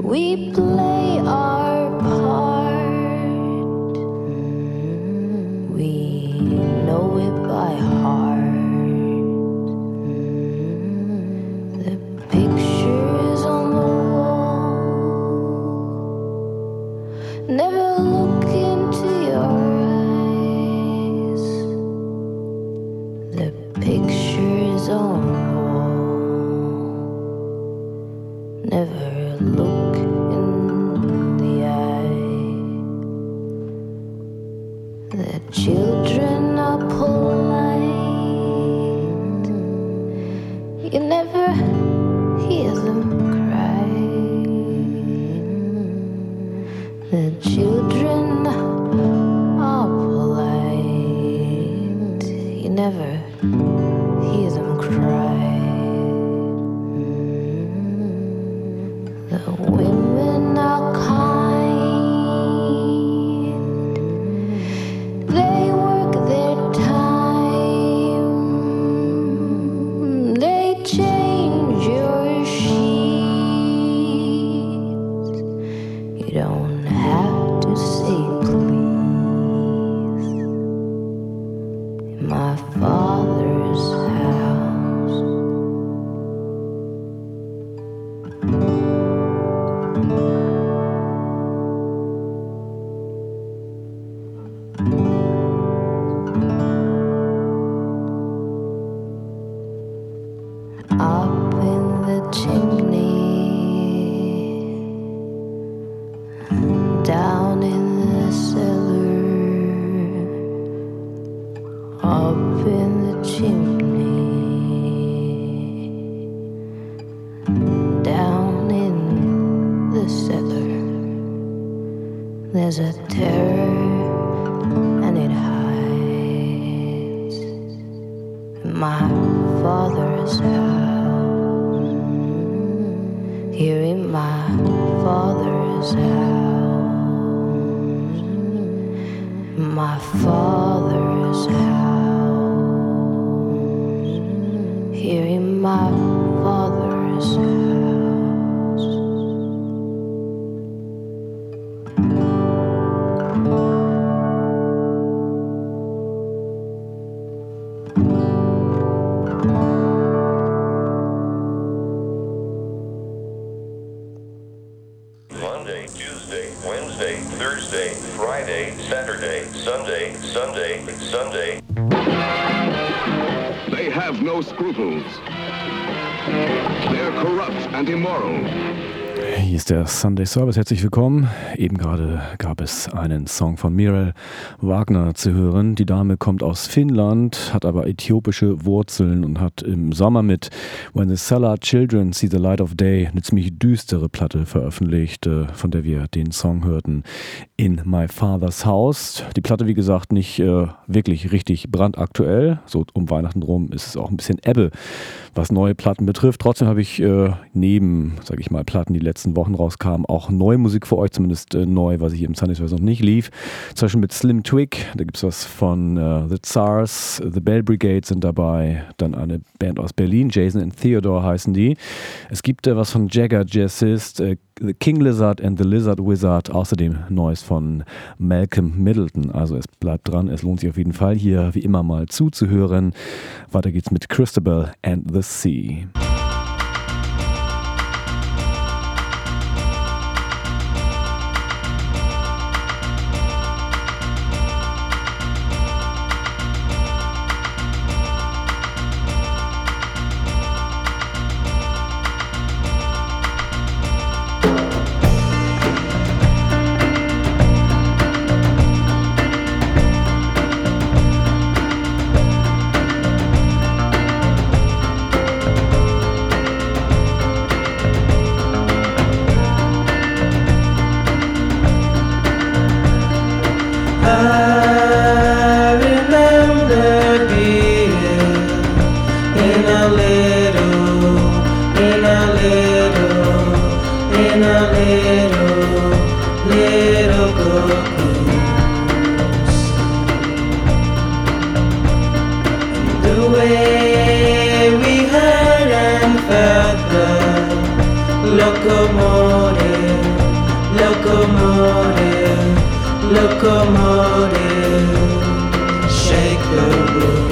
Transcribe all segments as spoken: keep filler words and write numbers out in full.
We play our part. We know it by heart. The pictures on the wall never look into your eyes. The pictures on the wall never look in the eye. The children are polite. You never hear them cry. The children are polite. You never hear them cry. The women are kind. They work their time. They change your sheets. You don't have to say please. In my father's house. Up in the chimney, down in the cellar. Up in the chimney, down in the cellar. There's a terror and it hides in my father's house. Here in my father's house. My father's house. Here in my father's house. Monday, Tuesday, Wednesday, Thursday, Friday, Saturday, Sunday, Sunday, Sunday. They have no scruples. They're corrupt and immoral. Hier ist der Sunday Service, herzlich willkommen. Eben gerade gab es einen Song von Mirel Wagner zu hören. Die Dame kommt aus Finnland, hat aber äthiopische Wurzeln und hat im Sommer mit When the Cellar Children See the Light of Day eine ziemlich düstere Platte veröffentlicht, von der wir den Song hörten, In My Father's House. Die Platte, wie gesagt, nicht äh, wirklich richtig brandaktuell. So um Weihnachten rum ist es auch ein bisschen Ebbe, was neue Platten betrifft. Trotzdem habe ich äh, neben, sage ich mal, Platten, die letzten Wochen rauskamen, auch neue Musik für euch, zumindest äh, neu, was hier im Sunday Service noch nicht lief. Zum Beispiel mit Slim Twig, da gibt es was von äh, The Tsars, The Bell Brigade sind dabei, dann eine Band aus Berlin, Jason and Theodore heißen die. Es gibt äh, was von Jagger Jazzist, äh, The King Lizard and the Lizard Wizard, außerdem Neues von Malcolm Middleton. Also es bleibt dran, es lohnt sich auf jeden Fall hier wie immer mal zuzuhören. Weiter geht's mit Christabel and the Sea. way we heard and felt the locomotive locomotive, locomotive, shake the wheels.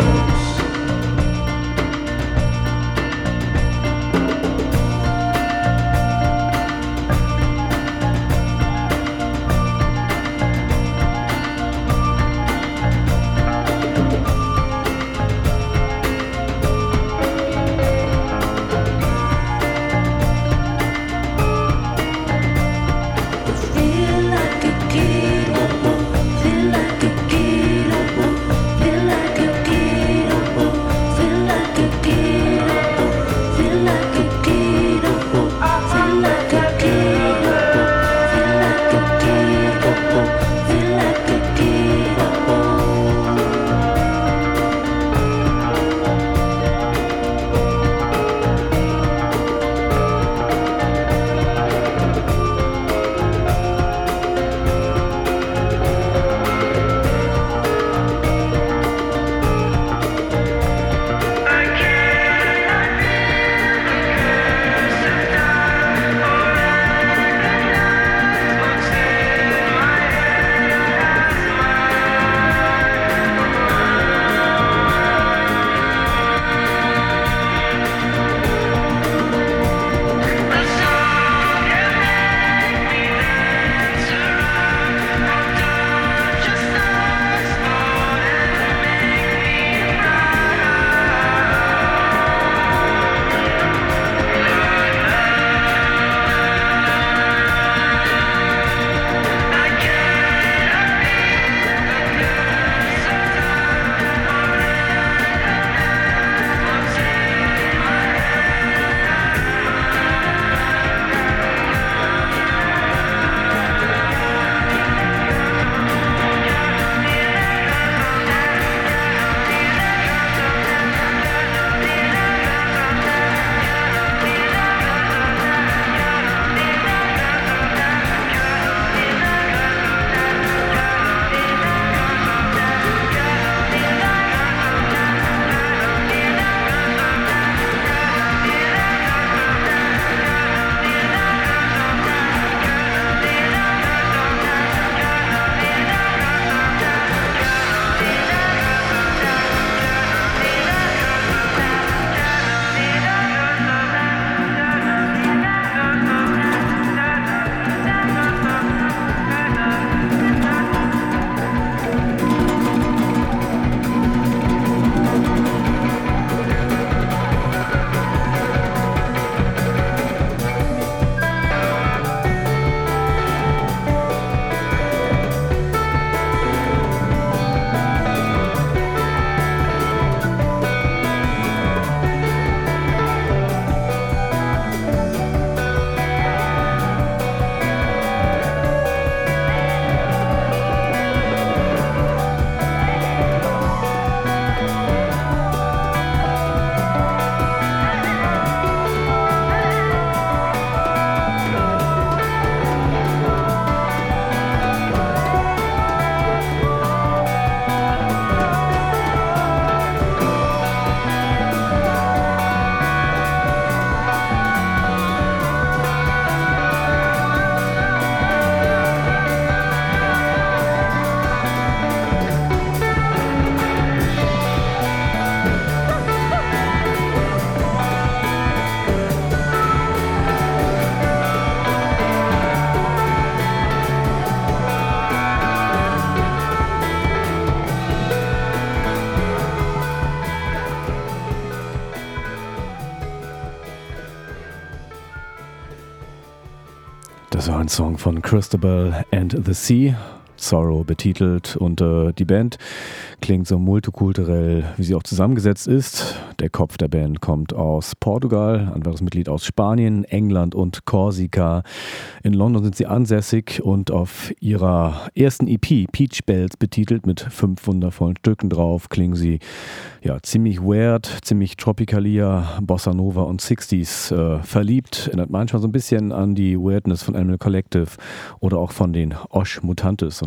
Das war ein Song von Christabel and the Sea, Sorrow betitelt, und äh, die Band klingt so multikulturell, wie sie auch zusammengesetzt ist. Der Kopf der Band kommt aus Portugal, ein weiteres Mitglied aus Spanien, England und Korsika. In London sind sie ansässig und auf ihrer ersten E P, Peach Bells betitelt, mit fünf wundervollen Stücken drauf, klingen sie ja ziemlich weird, ziemlich Tropicalia, Bossa Nova und sixties äh, verliebt. Erinnert manchmal so ein bisschen an die Weirdness von Animal Collective oder auch von den Osh Mutantes. Und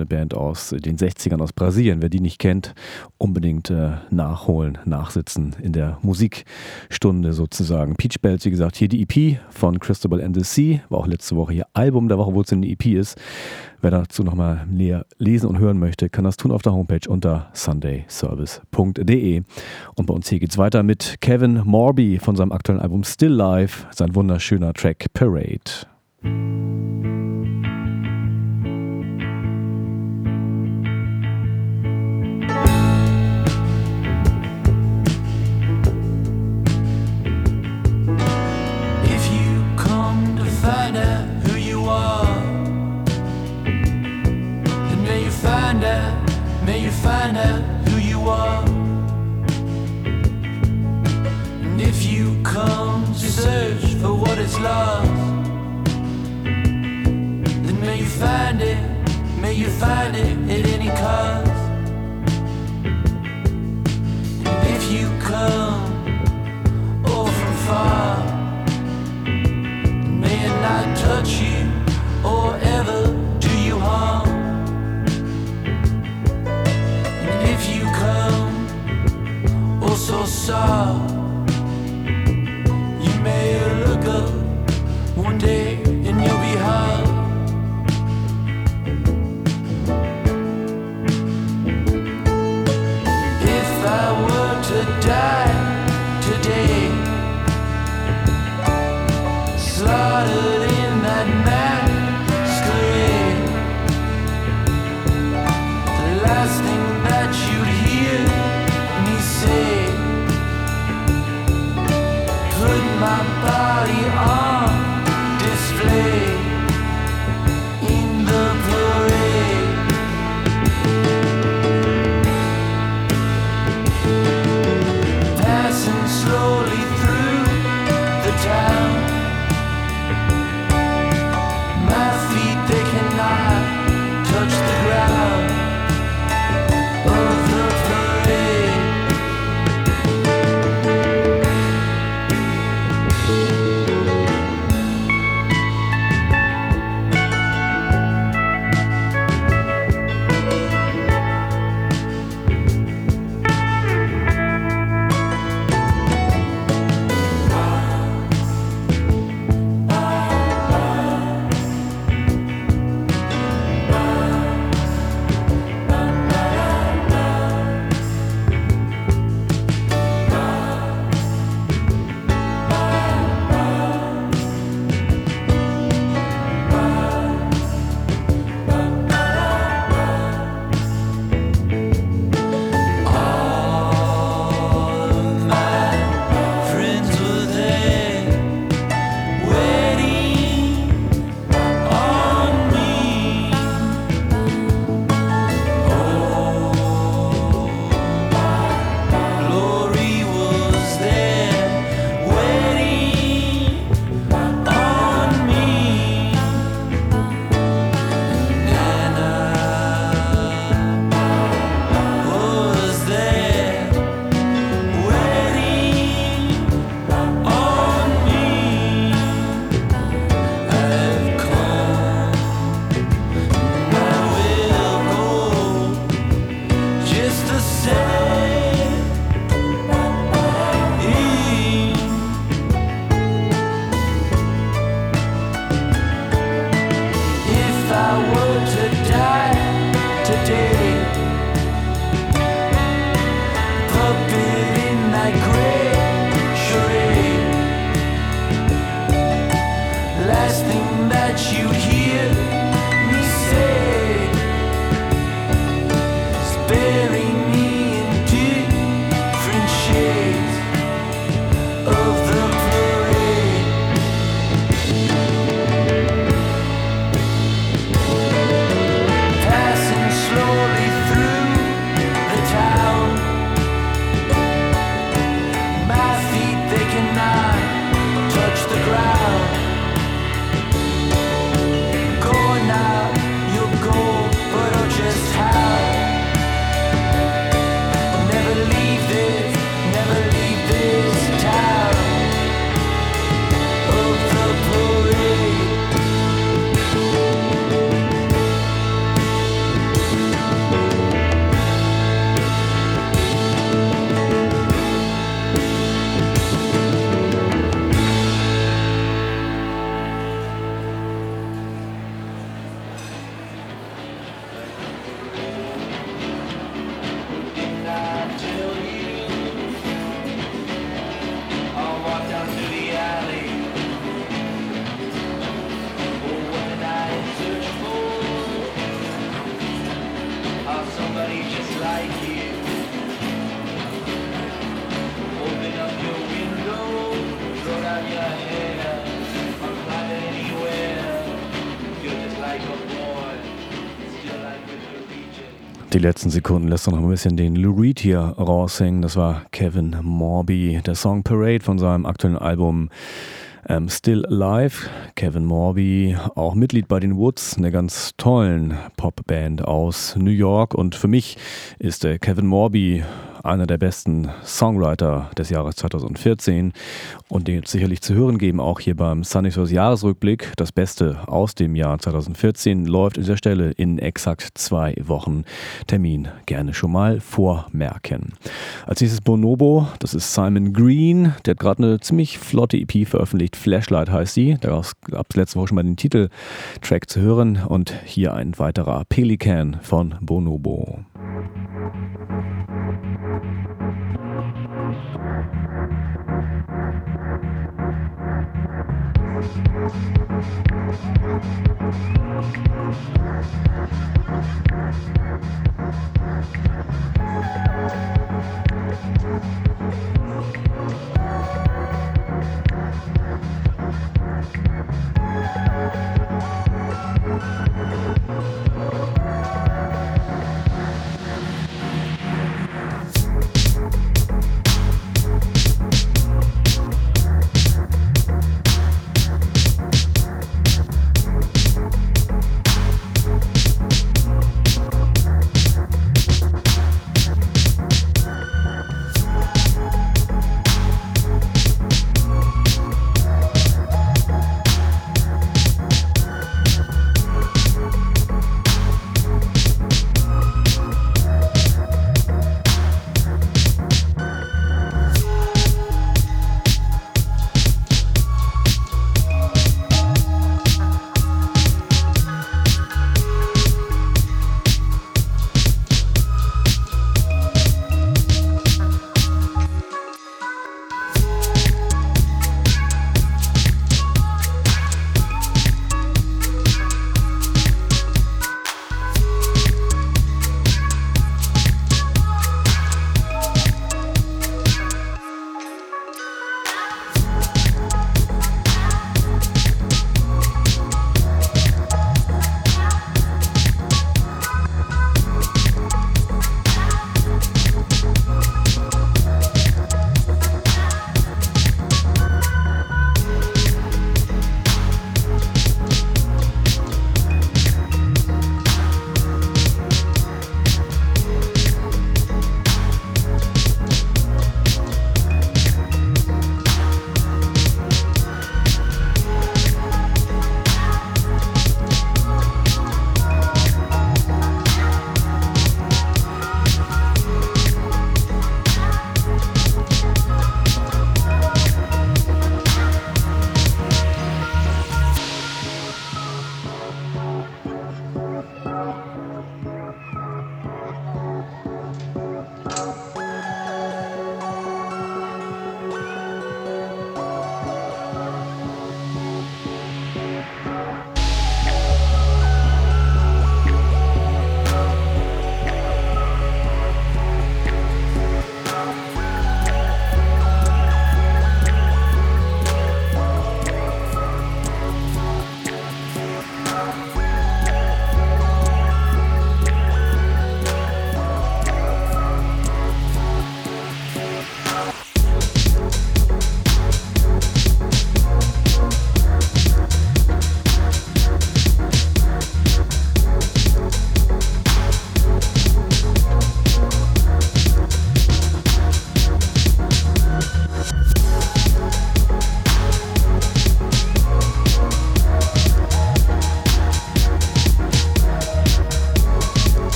eine Band aus den sechzigern aus Brasilien. Wer die nicht kennt, unbedingt äh, nachholen, nachsitzen in der Musikstunde sozusagen. Peach Bells, wie gesagt, hier die E P von Cristobal and the Sea. War auch letzte Woche hier Album der Woche, wo es eine E P ist. Wer dazu nochmal näher lesen und hören möchte, kann das tun auf der Homepage unter sunday service punkt de. Und bei uns hier geht's weiter mit Kevin Morby von seinem aktuellen Album Still Life, sein wunderschöner Track Parade. If you come to find out who you are, then may you find out, may you find out who you are. And if you come to search for what is lost, then may you find it, may you find it at any cost. And if you come all from far, may it not touch you or ever do you harm. And if you come all so soft, you may look up one day and you'll be hard. If I were to die today, slaughtered in that masquerade, the last thing that you'd hear me say, put my body on display in the parade. Passing slowly through the town, my feet they cannot touch the ground of the parade. Touch the ground, going Die letzten Sekunden lässt er noch ein bisschen den Lou Reed hier raushängen. Das war Kevin Morby, der Song Parade von seinem aktuellen Album ähm, Still Alive. Kevin Morby, auch Mitglied bei den Woods, einer ganz tollen Popband aus New York. Und für mich ist der Kevin Morby einer der besten Songwriter des Jahres zweitausendvierzehn und den jetzt sicherlich zu hören geben, auch hier beim Sunday Source Jahresrückblick. Das Beste aus dem Jahr zweitausendvierzehn läuft an dieser Stelle in exakt zwei Wochen. Termin gerne schon mal vormerken. Als nächstes Bonobo, das ist Simon Green, der hat gerade eine ziemlich flotte E P veröffentlicht, Flashlight heißt sie. Da gab es letzte Woche schon mal den Titeltrack zu hören und hier ein weiterer Pelican von Bonobo.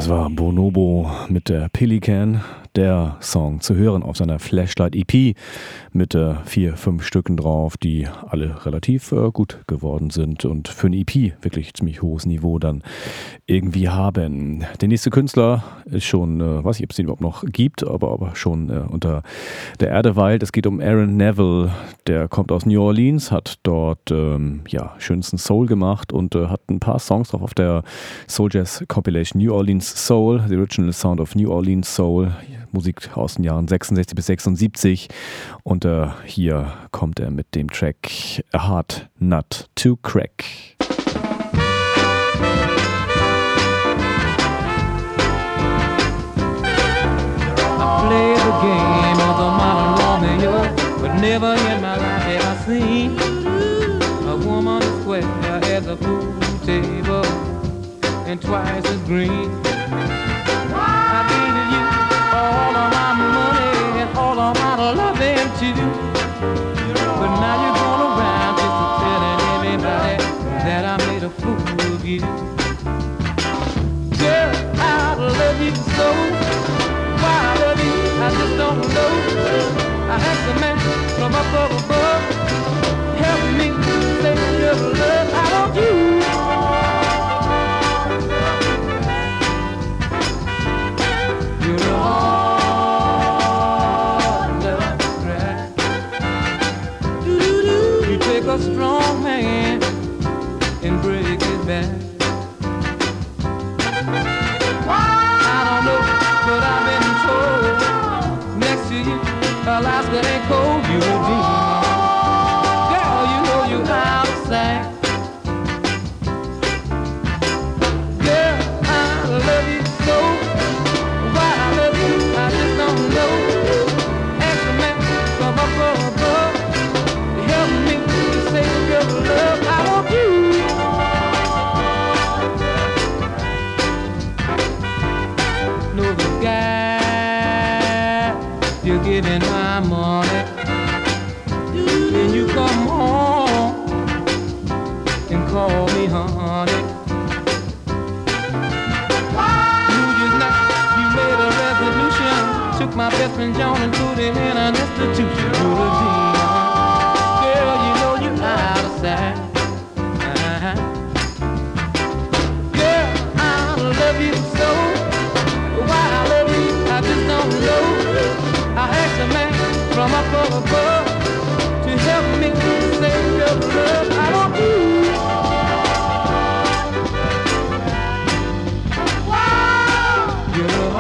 Das war Bonobo mit der Pelican, der Song zu hören auf seiner Flashlight E P mit äh, vier, fünf Stücken drauf, die alle relativ äh, gut geworden sind und für eine E P wirklich ziemlich hohes Niveau dann irgendwie haben. Der nächste Künstler ist schon, äh, weiß ich, ob es den überhaupt noch gibt, aber, aber schon äh, unter der Erde weilt. Es geht um Aaron Neville, der kommt aus New Orleans, hat dort ähm, ja, schönsten Soul gemacht und äh, hat ein paar Songs drauf auf der Soul Jazz Compilation New Orleans Soul, The Original Sound of New Orleans Soul, Musik aus den Jahren sechsundsechzig bis sechsundsiebzig und äh, hier kommt er mit dem Track A Hard Nut to Crack. I play the game of the modern Romeo, but never in my life have I seen a woman square at the pool table and twice as green. I gave you all of my money and all of my loving too, but now you're going around just telling everybody that I made a fool of you. Girl, I love you so, why I love you I just don't know. I asked a man from up above, help me save your love. I want you. You're all you take a strong man and break his back. I don't know, but I've been told next to you, Alaska ain't cold. You a demon, girl. You know you out of sight. Girl, I love you so. Why I love you, I just don't know. Ask a man from up above, help me save your love. I want you. Know the guy you're giving my money, and you come home and call me honey. You just not, you made a resolution, took my best friend John and put him in an institution. You're a demon, girl, you know you out of sight. Uh-huh. Girl, I love you so, why I love you, I just don't know. I asked a man from up above to help me save your love. I want you. You're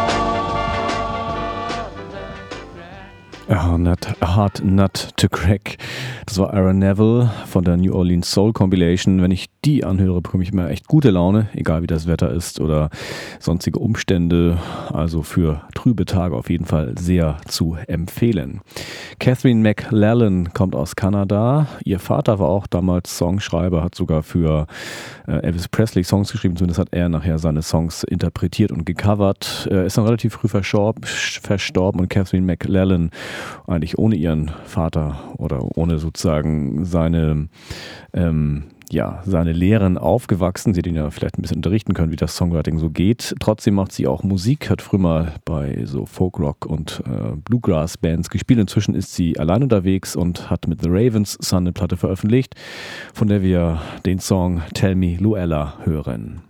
A hard nut, a hard nut to crack. Das war Aaron Neville von der New Orleans Soul Compilation. Wenn ich die anhöre, bekomme ich immer echt gute Laune, egal wie das Wetter ist oder sonstige Umstände. Also für trübe Tage auf jeden Fall sehr zu empfehlen. Catherine McLellan kommt aus Kanada. Ihr Vater war auch damals Songschreiber, hat sogar für äh, Elvis Presley Songs geschrieben. Zumindest hat er nachher seine Songs interpretiert und gecovert. Er ist dann relativ früh verstorben, verstorben und Catherine McLellan eigentlich ohne ihren Vater oder ohne sozusagen seine ähm, ja, seine Lehren aufgewachsen. Sie hat ihn ja vielleicht ein bisschen unterrichten können, wie das Songwriting so geht. Trotzdem macht sie auch Musik, hat früher mal bei so Folkrock und äh, Bluegrass-Bands gespielt. Inzwischen ist sie allein unterwegs und hat mit The Ravens Son eine Platte veröffentlicht, von der wir den Song Tell Me Luella hören.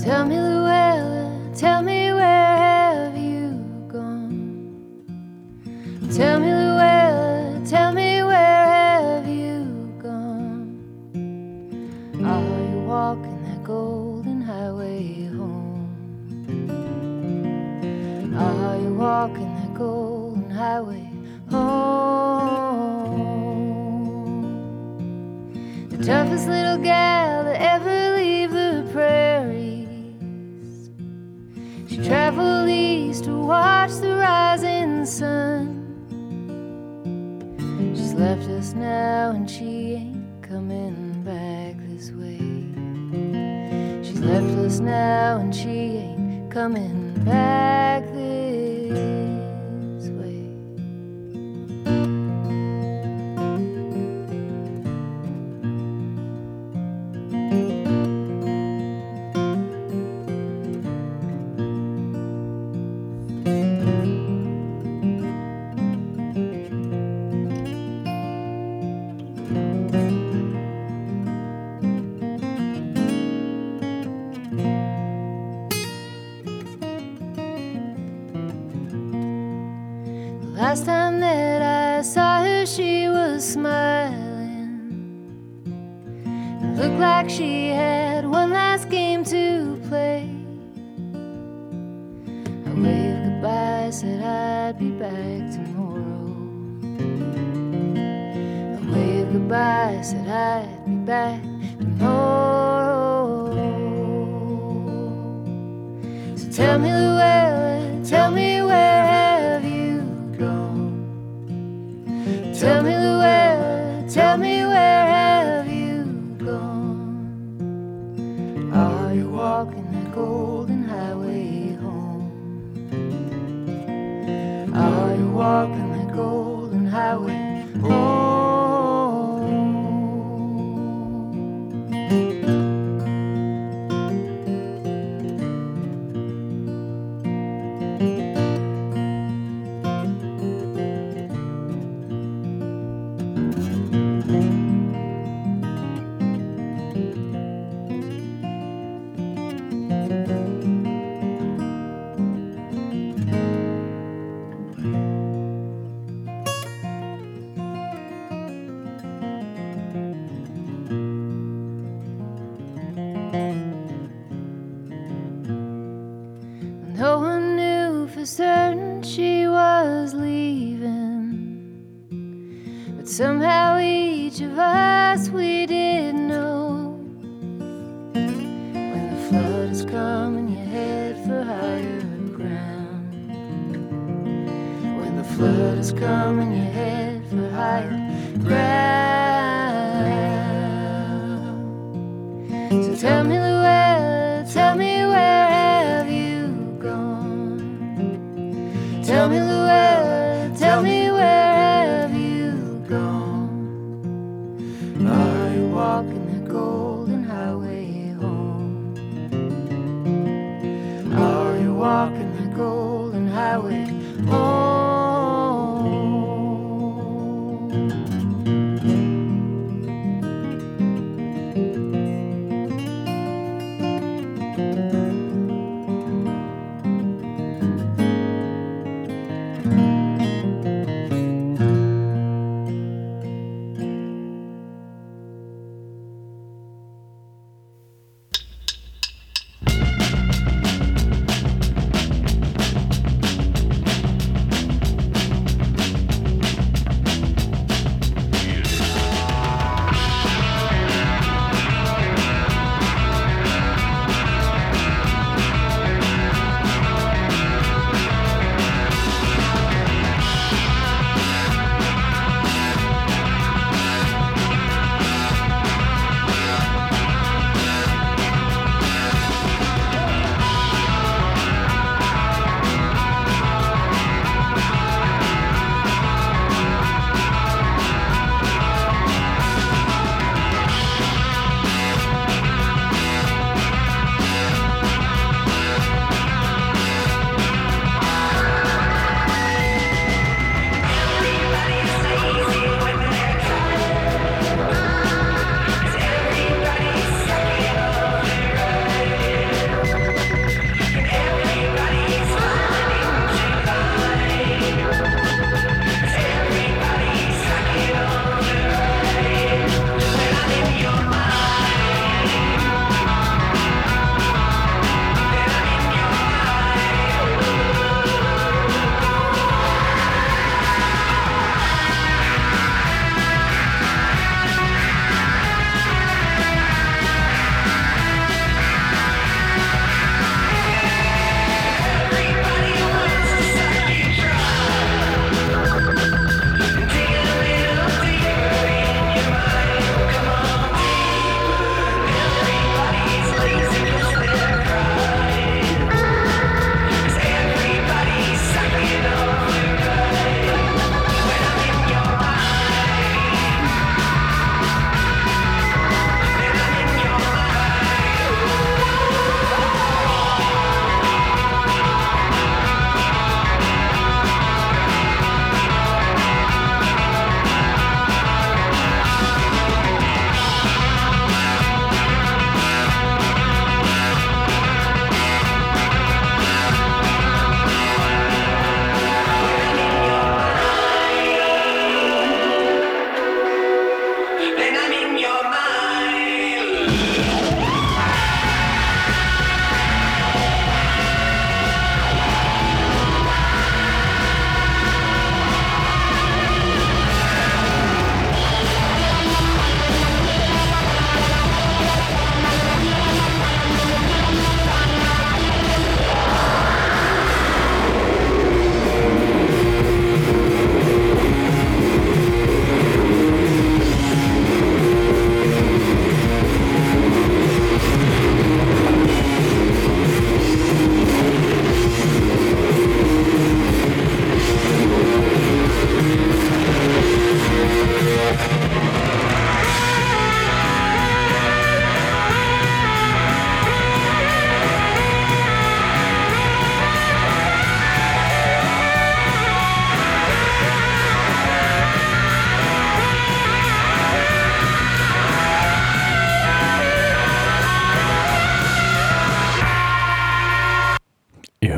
Tell me, Luella, tell me, where have you gone? Tell me, Luella, tell me, where have you gone? Are you walking that golden highway home? Are you walking that golden highway home? The toughest little gal that ever leave the prairie. She traveled east to watch the rising sun. She's left us now and she ain't coming back this way. She's left us now and she ain't coming back this way. Last time that I saw her, she was smiling. It looked like she had one last game to play. I waved goodbye, said I'd be back tomorrow. I waved goodbye, said I'd be back tomorrow. So tell me, Luella, tell me, where have you gone? Tell me, Luella, tell me, where have you gone? Are you walking that golden highway home? Are you walking that golden highway home? No one knew for certain she was leaving, but somehow each of us, we did know. When the flood has come and you head for higher ground, when the flood has come and you head for higher ground. So tell me, Luella, tell me, where have you gone? Tell me, Luella, tell me, where have you gone? Are you walking that golden highway home? Are you walking that golden highway home?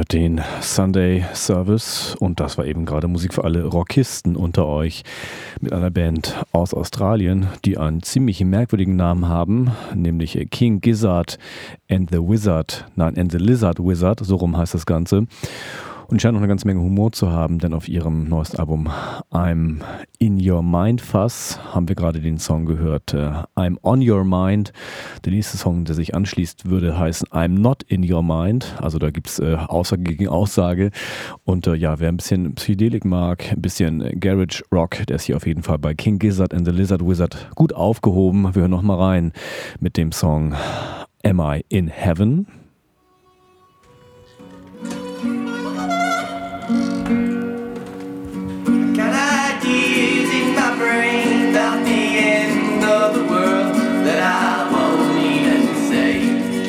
hört den Sunday Service und das war eben gerade Musik für alle Rockisten unter euch mit einer Band aus Australien, die einen ziemlich merkwürdigen Namen haben, nämlich King Gizzard and the Wizard, nein, and the Lizard Wizard, so rum heißt das Ganze. Und scheint noch eine ganze Menge Humor zu haben, denn auf ihrem neuesten Album I'm in Your Mind Fuss haben wir gerade den Song gehört, äh, I'm on Your Mind. Der nächste Song, der sich anschließt, würde heißen I'm Not in Your Mind. Also da gibt es äh, Aussage gegen Aussage. Und äh, ja, wer ein bisschen Psychedelik mag, ein bisschen Garage Rock, der ist hier auf jeden Fall bei King Gizzard and the Lizard Wizard gut aufgehoben. Wir hören nochmal rein mit dem Song Am I in Heaven? Got ideas in my brain about the end of the world that I won't even say.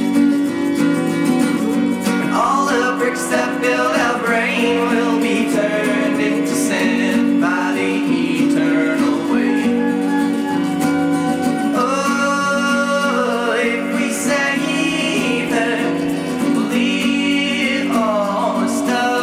When all the bricks that build our brain will be turned into sand by the eternal way. Oh, if we say that believe all the stuff.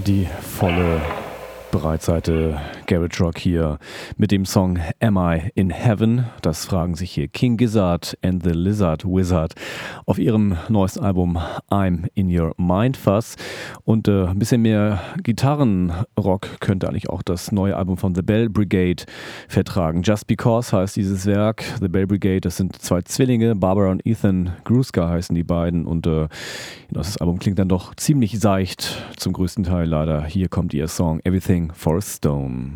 Die volle Breitseite Garage Rock hier mit dem Song Am I in Heaven? Das fragen sich hier King Gizzard and the Lizard Wizard auf ihrem neuesten Album I'm in Your Mind Fuss. Und äh, ein bisschen mehr Gitarrenrock könnte eigentlich auch das neue Album von The Bell Brigade vertragen. Just Because heißt dieses Werk. The Bell Brigade, das sind zwei Zwillinge, Barbara und Ethan Gruska heißen die beiden. Und äh, das Album klingt dann doch ziemlich seicht, zum größten Teil leider. Hier kommt ihr Song Everything for a Stone.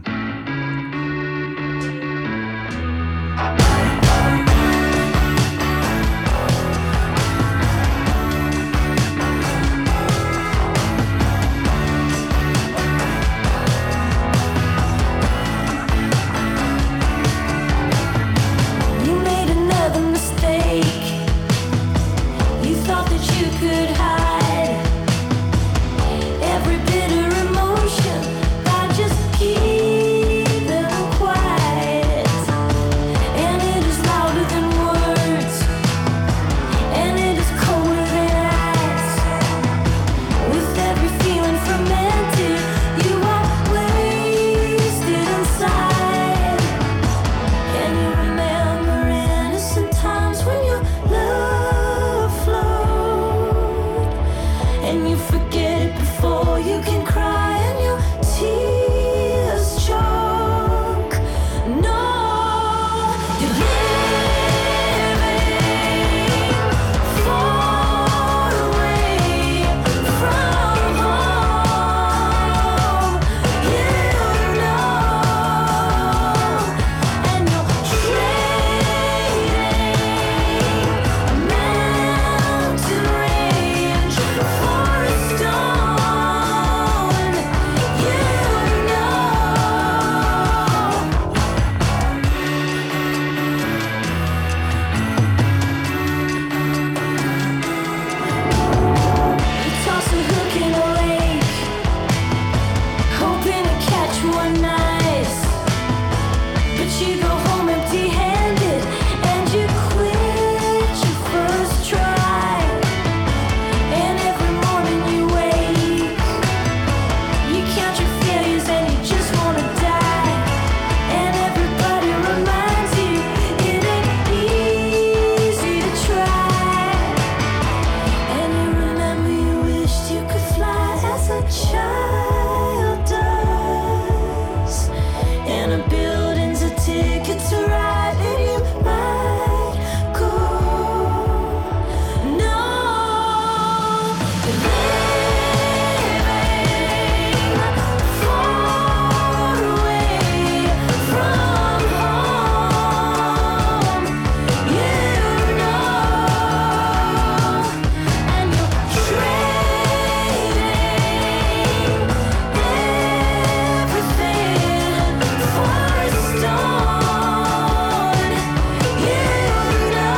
You made another mistake. You thought that you could hide every bitter emotion by just keeping quiet. And it is louder than words, and it is colder than ice. With every feeling fermented, you are wasted inside. Can you remember innocent times when your love flowed? And you forget it before you can cry, and your tears choke. No, you're living far away from home. You know, and you're trading a mountain range for a stone. You know. You toss a hook in a lake, hoping to catch one nice. But you go home empty-handed, and you quit your first try. And every morning you wake, you count your failures and you just wanna die. And everybody reminds you it ain't easy to try. And you remember you wished you could fly as a child does. And a building's a ticket to ride, and you might go. No, you're living far away from home. You know, and you're trading everything for a stone. You know.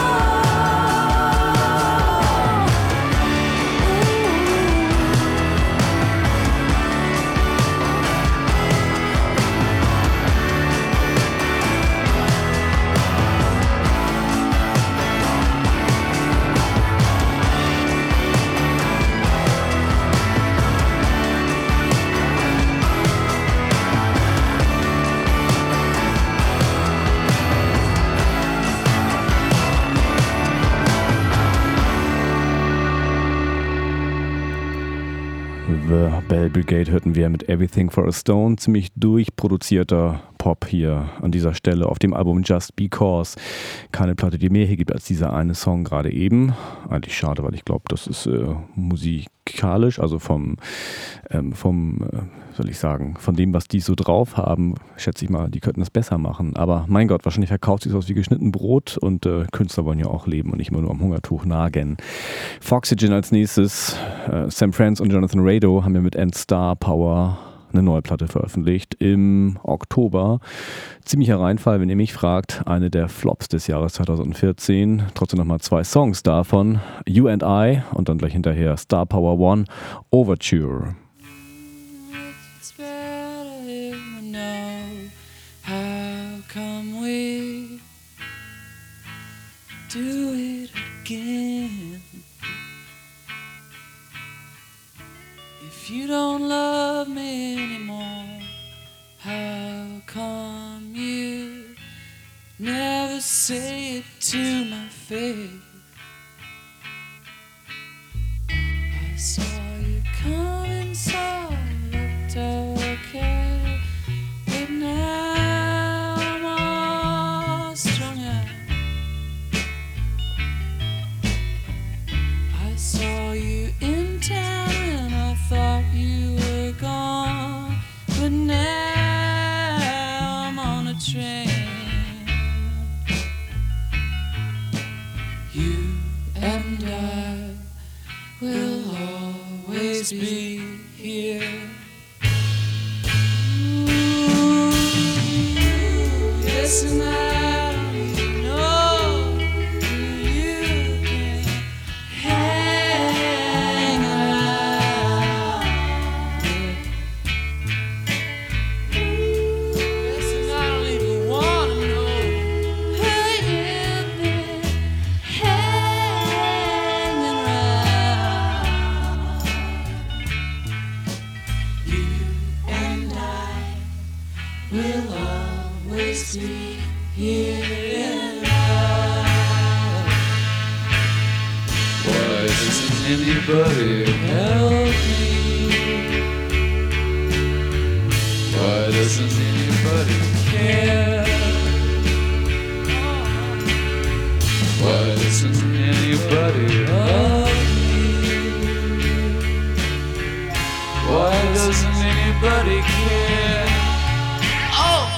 The Bell Brigade hörten wir mit Everything for a Stone. Ziemlich durchproduzierter Pop hier an dieser Stelle auf dem Album Just Because. Keine Platte, die mehr hier gibt als dieser eine Song gerade eben. Eigentlich schade, weil ich glaube, das ist äh, musikalisch, also vom, ähm, vom äh, soll ich sagen, von dem, was die so drauf haben, schätze ich mal, die könnten das besser machen. Aber mein Gott, wahrscheinlich verkauft sich aus wie geschnitten Brot, und äh, Künstler wollen ja auch leben und nicht immer nur am Hungertuch nagen. Foxygen als nächstes. Äh, Sam Franz und Jonathan Rado haben ja mit End Star Power eine neue Platte veröffentlicht im Oktober. Ziemlicher Reinfall, wenn ihr mich fragt. Eine der Flops des Jahres zwanzig vierzehn. Trotzdem nochmal zwei Songs davon. You and I und dann gleich hinterher Star Power One Overture. It's better if we know how come we do it again. If you don't love love me anymore? How come you never say it to my face? I saw you coming, so it looked okay, but now I'm all strung out. I saw you in town and I thought you were gone, but now I'm on a train. You and I will always be here. Ooh, yes, and I don't even know who you can hang around with. Yes, and I don't even want to know who you've been hanging around. You and I will always be here in love. Why doesn't anybody help me? Why doesn't anybody care? Why doesn't anybody love me? Why doesn't anybody care? Oh!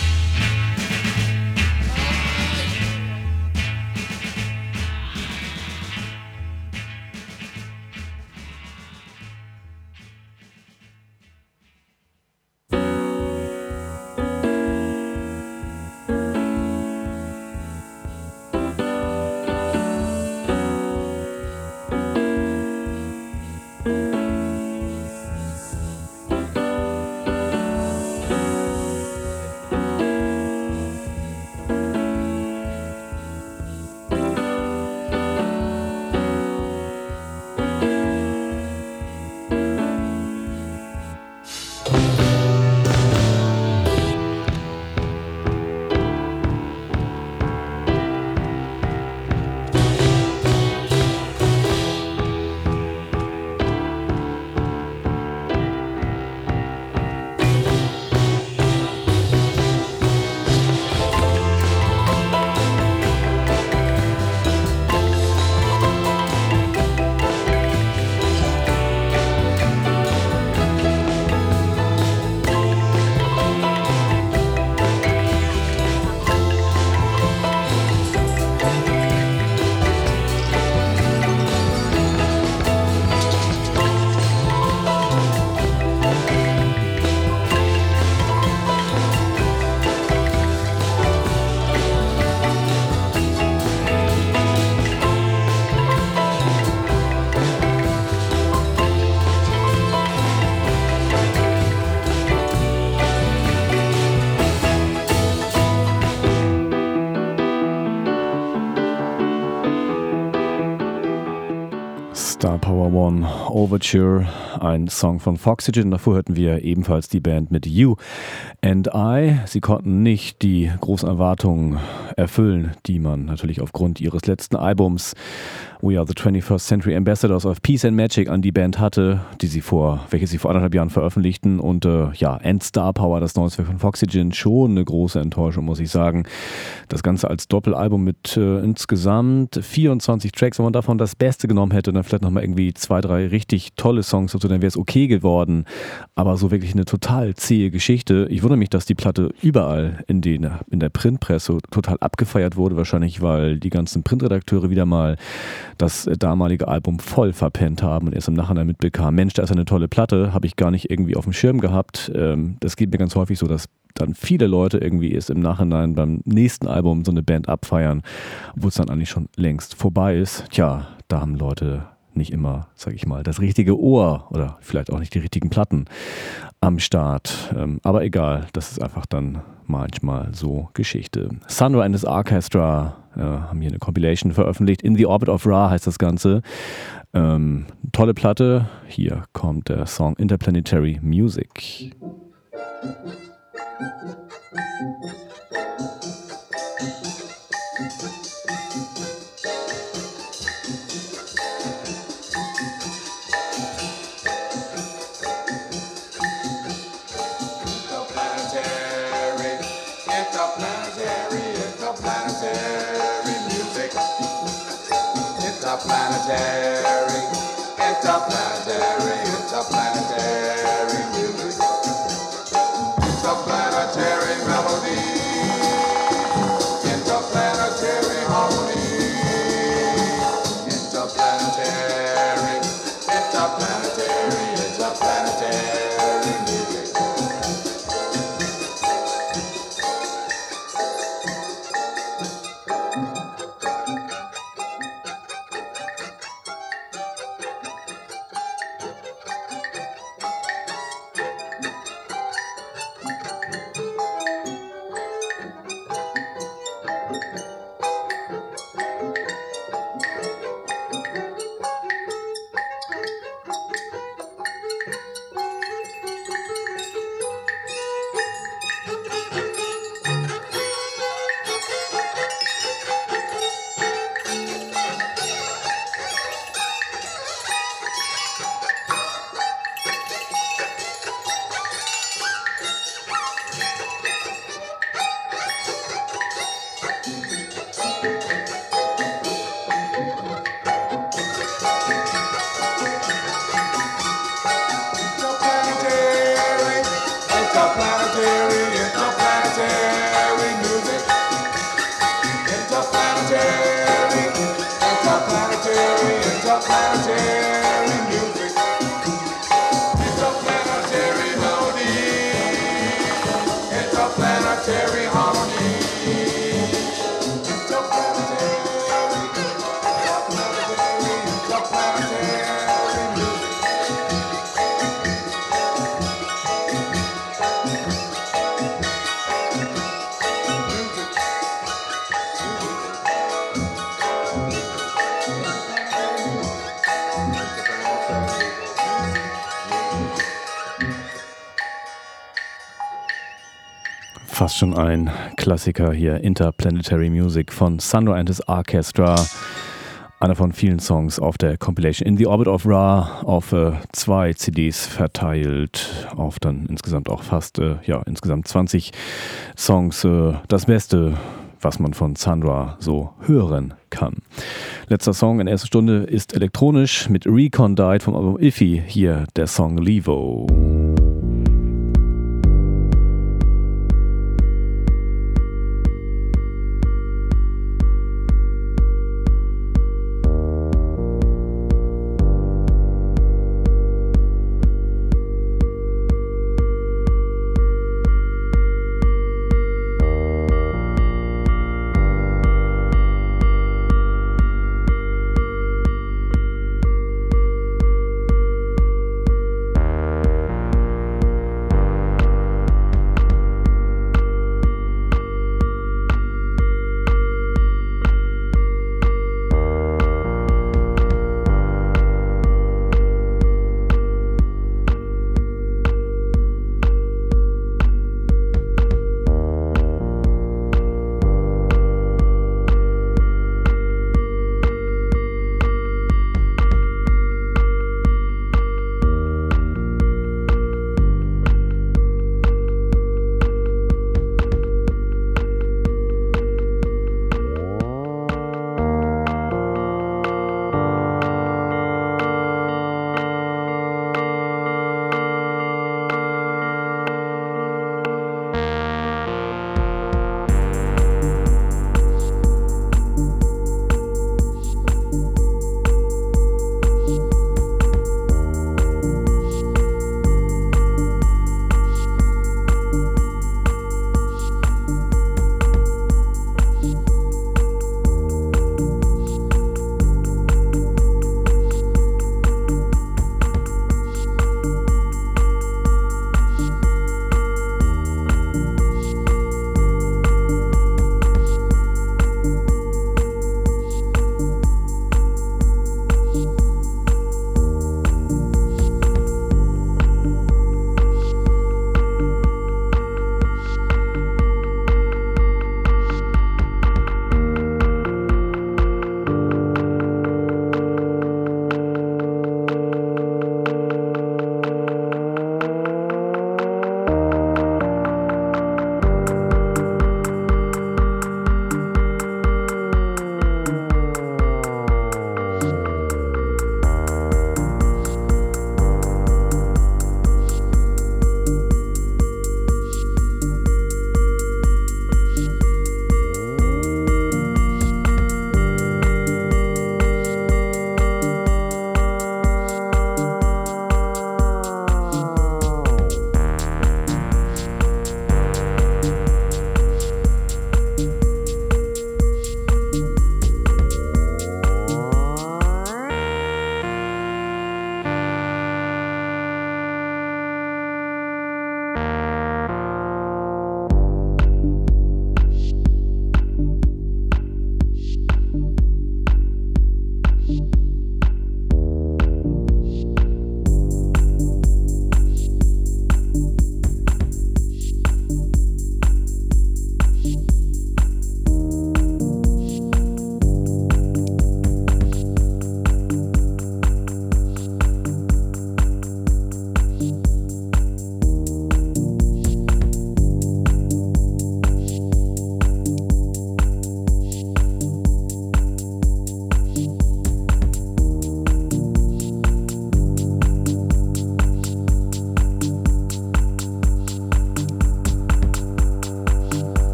Star Power One Overture, ein Song von Foxygen. Davor hörten wir ebenfalls die Band mit You and I. Sie konnten nicht die großen Erwartungen erfüllen, die man natürlich aufgrund ihres letzten Albums We Are the twenty-first Century Ambassadors of Peace and Magic an die Band hatte, die sie vor, welche sie vor anderthalb Jahren veröffentlichten. Und äh, ja, And Star Power, das neue Werk von Foxygen, schon eine große Enttäuschung, muss ich sagen. Das Ganze als Doppelalbum mit äh, insgesamt vierundzwanzig Tracks. Wenn man davon das Beste genommen hätte, dann vielleicht nochmal irgendwie zwei, drei richtig tolle Songs dazu, dann wäre es okay geworden. Aber so wirklich eine total zähe Geschichte. Ich wundere mich, dass die Platte überall in, den, in der Printpresse total abgefeiert wurde. Wahrscheinlich, weil die ganzen Printredakteure wieder mal das damalige Album voll verpennt haben und erst im Nachhinein mitbekam, Mensch, da ist eine tolle Platte, habe ich gar nicht irgendwie auf dem Schirm gehabt. Das geht mir ganz häufig so, dass dann viele Leute irgendwie erst im Nachhinein beim nächsten Album so eine Band abfeiern, obwohl es dann eigentlich schon längst vorbei ist. Tja, da haben Leute nicht immer, sag ich mal, das richtige Ohr oder vielleicht auch nicht die richtigen Platten am Start. Aber egal, das ist einfach dann manchmal so Geschichte. Sandra and his Orchestra äh, haben hier eine Compilation veröffentlicht. In the Orbit of Ra heißt das Ganze. Ähm, tolle Platte. Hier kommt der Song Interplanetary Music. Interplanetary, interplanetary, interplanetary music, interplanetary melody, interplanetary harmony, interplanetary, interplanetary, interplanetary music. Fast schon ein Klassiker hier, Interplanetary Music von Sandro and his Orchestra. Einer von vielen Songs auf der Compilation In the Orbit of Ra, auf äh, zwei C Ds verteilt, auf dann insgesamt auch fast, äh, ja, insgesamt zwanzig Songs. Äh, das Beste, was man von Sandra so hören kann. Letzter Song in der ersten Stunde ist elektronisch mit Recondite vom Album Iffy. Hier der Song Levo.